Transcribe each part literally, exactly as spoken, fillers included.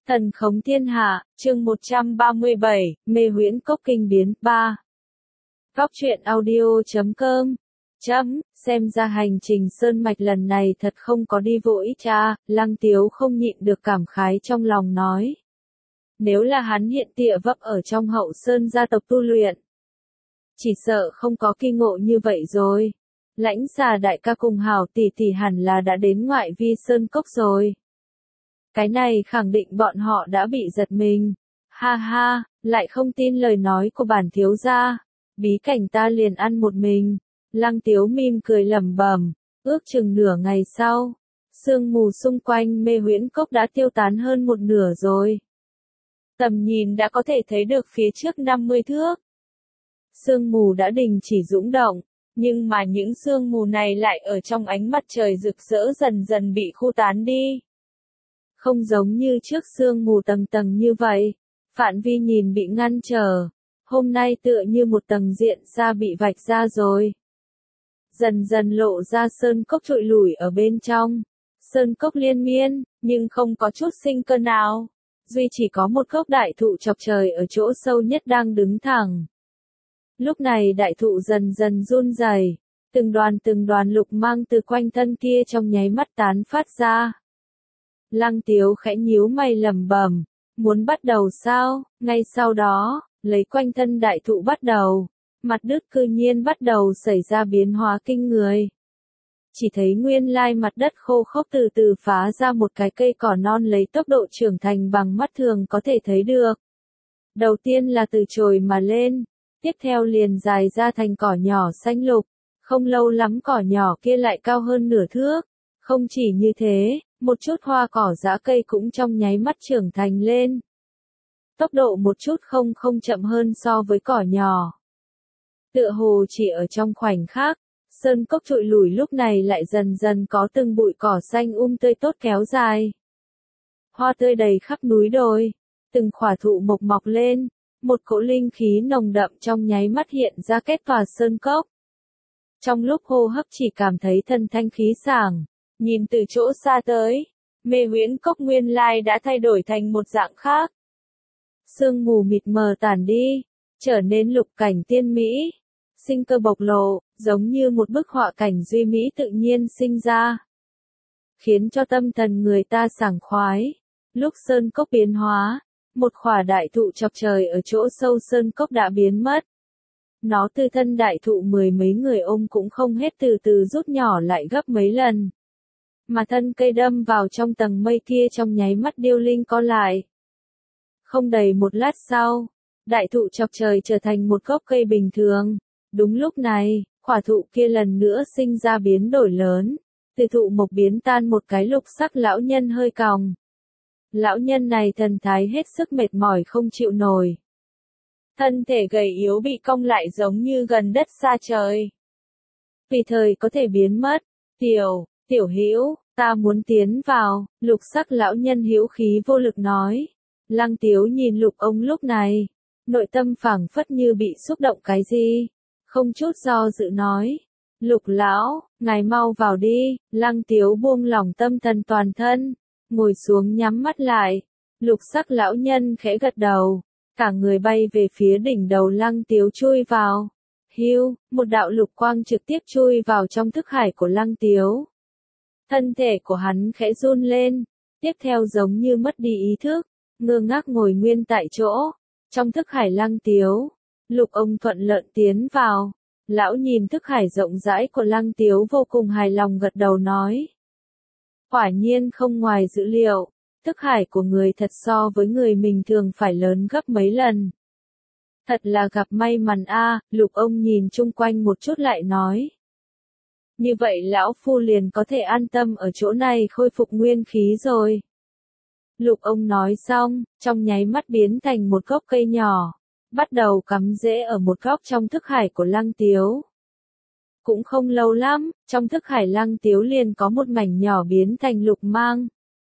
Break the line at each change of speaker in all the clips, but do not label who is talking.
Thần khống thiên hạ, chương một trăm ba mươi bảy, mê huyễn cốc kinh biến, ba. Góc truyện audio chấm com. Chấm, xem ra hành trình sơn mạch lần này thật không có đi vội cha, Lăng Tiếu không nhịn được cảm khái trong lòng nói. Nếu là hắn hiện tịa vấp ở trong hậu sơn gia tộc tu luyện, chỉ sợ không có kỳ ngộ như vậy rồi. Lãnh Xà đại ca cùng Hảo tỷ tỷ hẳn là đã đến ngoại vi sơn cốc rồi. Cái này khẳng định bọn họ đã bị giật mình. Ha ha, lại không tin lời nói của bản thiếu gia. Bí cảnh ta liền ăn một mình. Lăng Tiếu mỉm cười lẩm bẩm. Ước chừng nửa ngày sau, sương mù xung quanh mê huyễn cốc đã tiêu tán hơn một nửa rồi. Tầm nhìn đã có thể thấy được phía trước năm mươi thước. Sương mù đã đình chỉ dũng động, nhưng mà những sương mù này lại ở trong ánh mặt trời rực rỡ dần dần bị khu tán đi. Không giống như trước sương mù tầng tầng như vậy, phạm vi nhìn bị ngăn trở, hôm nay tựa như một tầng diện da bị vạch ra rồi. Dần dần lộ ra sơn cốc trụi lủi ở bên trong, sơn cốc liên miên, nhưng không có chút sinh cơ nào, duy chỉ có một gốc đại thụ chọc trời ở chỗ sâu nhất đang đứng thẳng. Lúc này đại thụ dần dần run rẩy, từng đoàn từng đoàn lục mang từ quanh thân kia trong nháy mắt tán phát ra. Lăng Tiếu khẽ nhíu mày lẩm bẩm, muốn bắt đầu sao? Ngay sau đó, lấy quanh thân đại thụ bắt đầu, mặt đất cư nhiên bắt đầu xảy ra biến hóa kinh người. Chỉ thấy nguyên lai mặt đất khô khốc từ từ phá ra một cái cây cỏ non lấy tốc độ trưởng thành bằng mắt thường có thể thấy được. Đầu tiên là từ chồi mà lên, tiếp theo liền dài ra thành cỏ nhỏ xanh lục, không lâu lắm cỏ nhỏ kia lại cao hơn nửa thước. Không chỉ như thế, một chút hoa cỏ dã cây cũng trong nháy mắt trưởng thành lên. Tốc độ một chút không không chậm hơn so với cỏ nhỏ. Tựa hồ chỉ ở trong khoảnh khắc, sơn cốc trụi lủi lúc này lại dần dần có từng bụi cỏ xanh um tươi tốt kéo dài. Hoa tươi đầy khắp núi đồi, từng khỏa thụ mộc mọc lên, một cỗ linh khí nồng đậm trong nháy mắt hiện ra kết tòa sơn cốc. Trong lúc hô hấp chỉ cảm thấy thân thanh khí sảng. Nhìn từ chỗ xa tới, mê huyễn cốc nguyên lai đã thay đổi thành một dạng khác. Sương mù mịt mờ tản đi, trở nên lục cảnh tiên mỹ, sinh cơ bộc lộ, giống như một bức họa cảnh duy mỹ tự nhiên sinh ra. Khiến cho tâm thần người ta sảng khoái. Lúc sơn cốc biến hóa, một khỏa đại thụ chọc trời ở chỗ sâu sơn cốc đã biến mất. Nó từ thân đại thụ mười mấy người ôm cũng không hết từ từ rút nhỏ lại gấp mấy lần. Mà thân cây đâm vào trong tầng mây kia trong nháy mắt điêu linh co lại. Không đầy một lát sau, đại thụ chọc trời trở thành một gốc cây bình thường. Đúng lúc này, khỏa thụ kia lần nữa sinh ra biến đổi lớn. Từ thụ mộc biến tan một cái lục sắc lão nhân hơi còng. Lão nhân này thần thái hết sức mệt mỏi không chịu nổi. Thân thể gầy yếu bị cong lại giống như gần đất xa trời. Vì thời có thể biến mất, tiểu... Tiểu Hữu, ta muốn tiến vào, lục sắc lão nhân hữu khí vô lực nói. Lăng Tiếu nhìn lục ông lúc này, nội tâm phảng phất như bị xúc động cái gì, không chút do dự nói. Lục lão, ngài mau vào đi, Lăng Tiếu buông lỏng tâm thần toàn thân, ngồi xuống nhắm mắt lại. Lục sắc lão nhân khẽ gật đầu, cả người bay về phía đỉnh đầu Lăng Tiếu chui vào. Hưu, một đạo lục quang trực tiếp chui vào trong thức hải của Lăng Tiếu. Thân thể của hắn khẽ run lên, tiếp theo giống như mất đi ý thức, ngơ ngác ngồi nguyên tại chỗ. Trong thức hải Lăng Tiếu, lục ông thuận lợi tiến vào. Lão nhìn thức hải rộng rãi của Lăng Tiếu vô cùng hài lòng gật đầu nói. Quả nhiên không ngoài dữ liệu, thức hải của người thật so với người mình thường phải lớn gấp mấy lần. Thật là gặp may mắn a, lục ông nhìn chung quanh một chút lại nói. Như vậy lão phu liền có thể an tâm ở chỗ này khôi phục nguyên khí rồi. Lục ông nói xong, trong nháy mắt biến thành một gốc cây nhỏ, bắt đầu cắm rễ ở một góc trong thức hải của Lăng Tiếu. Cũng không lâu lắm, trong thức hải Lăng Tiếu liền có một mảnh nhỏ biến thành lục mang.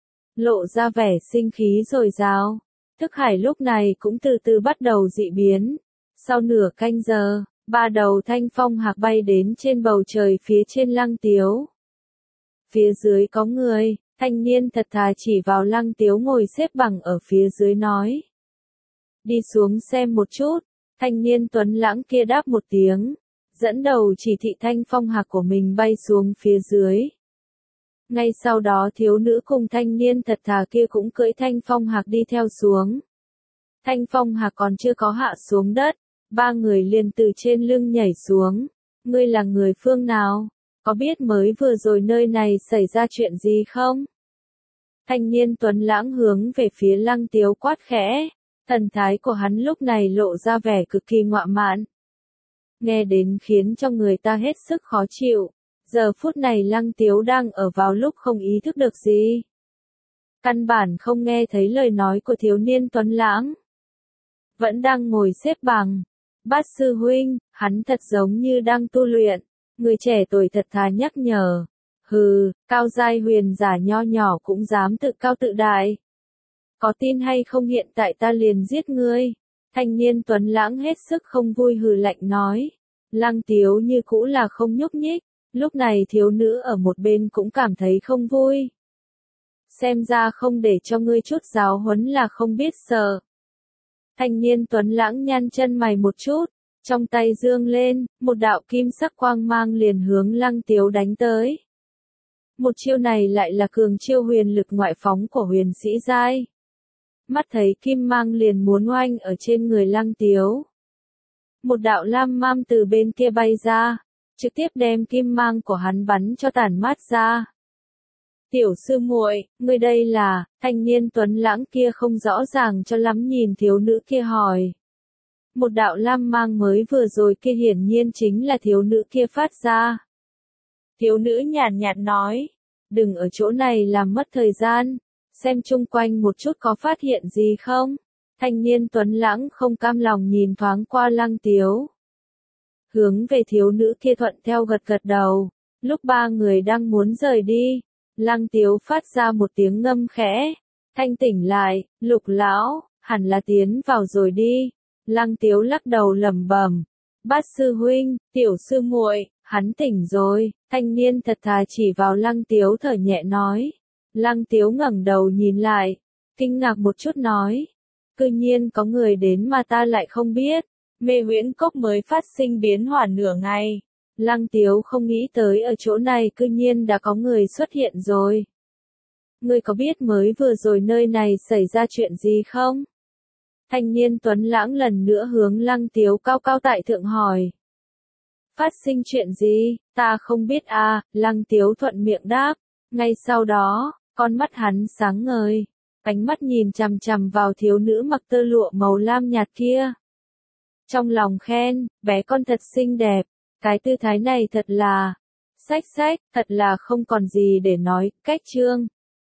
Lộ ra vẻ sinh khí dồi dào. Thức hải lúc này cũng từ từ bắt đầu dị biến. Sau nửa canh giờ, ba đầu thanh phong hạc bay đến trên bầu trời phía trên Lăng Tiếu. Phía dưới có người, Thanh niên thật thà chỉ vào Lăng Tiếu ngồi xếp bằng ở phía dưới nói. Đi xuống xem một chút, thanh niên tuấn lãng kia đáp một tiếng, dẫn đầu chỉ thị thanh phong hạc của mình bay xuống phía dưới. Ngay sau đó thiếu nữ cùng thanh niên thật thà kia cũng cưỡi thanh phong hạc đi theo xuống. Thanh phong hạc còn chưa có hạ xuống đất, ba người liền từ trên lưng nhảy xuống. Ngươi là người phương nào? Có biết mới vừa rồi nơi này xảy ra chuyện gì không? Thanh niên tuấn lãng hướng về phía Lăng Tiếu quát khẽ, thần thái của hắn lúc này lộ ra vẻ cực kỳ ngọa mạn. Nghe đến khiến cho người ta hết sức khó chịu, giờ phút này Lăng Tiếu đang ở vào lúc không ý thức được gì. Căn bản không nghe thấy lời nói của thiếu niên tuấn lãng. Vẫn đang ngồi xếp bằng. Bát sư huynh, hắn thật giống như đang tu luyện. Người trẻ tuổi thật thà nhắc nhở. Hừ, cao giai huyền giả nho nhỏ cũng dám tự cao tự đại. Có tin hay không hiện tại ta liền giết ngươi. Thanh niên tuấn lãng hết sức không vui hừ lạnh nói. Lăng Tiếu như cũ là không nhúc nhích. Lúc này thiếu nữ ở một bên cũng cảm thấy không vui. Xem ra không để cho ngươi chút giáo huấn là không biết sợ. Thanh niên tuấn lãng nhăn chân mày một chút, trong tay dương lên, một đạo kim sắc quang mang liền hướng Lăng Tiếu đánh tới. Một chiêu này lại là cường chiêu huyền lực ngoại phóng của huyền sĩ giai. Mắt thấy kim mang liền muốn oanh ở trên người Lăng Tiếu. Một đạo lam mam từ bên kia bay ra, trực tiếp đem kim mang của hắn bắn cho tản mát ra. Tiểu sư muội, ngươi đây là? Thanh niên tuấn lãng kia không rõ ràng cho lắm nhìn thiếu nữ kia hỏi. Một đạo lam mang mới vừa rồi kia hiển nhiên chính là thiếu nữ kia phát ra. Thiếu nữ nhàn nhạt nói, đừng ở chỗ này làm mất thời gian, xem chung quanh một chút có phát hiện gì không? Thanh niên tuấn lãng không cam lòng nhìn thoáng qua Lăng Tiếu. Hướng về thiếu nữ kia thuận theo gật gật đầu, lúc ba người đang muốn rời đi. Lăng Tiếu phát ra một tiếng ngâm khẽ, thanh tỉnh lại, Lục lão, hẳn là tiến vào rồi đi. Lăng Tiếu lắc đầu lẩm bẩm, Bát sư huynh, tiểu sư muội, hắn tỉnh rồi. Thanh niên thật thà chỉ vào Lăng Tiếu thở nhẹ nói. Lăng Tiếu ngẩng đầu nhìn lại, kinh ngạc một chút nói, cư nhiên có người đến mà ta lại không biết. Mê huyễn cốc mới phát sinh biến hóa nửa ngày. Lăng Tiếu không nghĩ tới ở chỗ này cư nhiên đã có người xuất hiện rồi. Ngươi có biết mới vừa rồi nơi này xảy ra chuyện gì không? Thanh niên tuấn lãng lần nữa hướng Lăng Tiếu cao cao tại thượng hỏi. Phát sinh chuyện gì, ta không biết à, Lăng Tiếu thuận miệng đáp. Ngay sau đó, con mắt hắn sáng ngời, ánh mắt nhìn chằm chằm vào thiếu nữ mặc tơ lụa màu lam nhạt kia. Trong lòng khen, bé con thật xinh đẹp. Cái tư thái này thật là, sách sách, thật là không còn gì để nói, cách chương.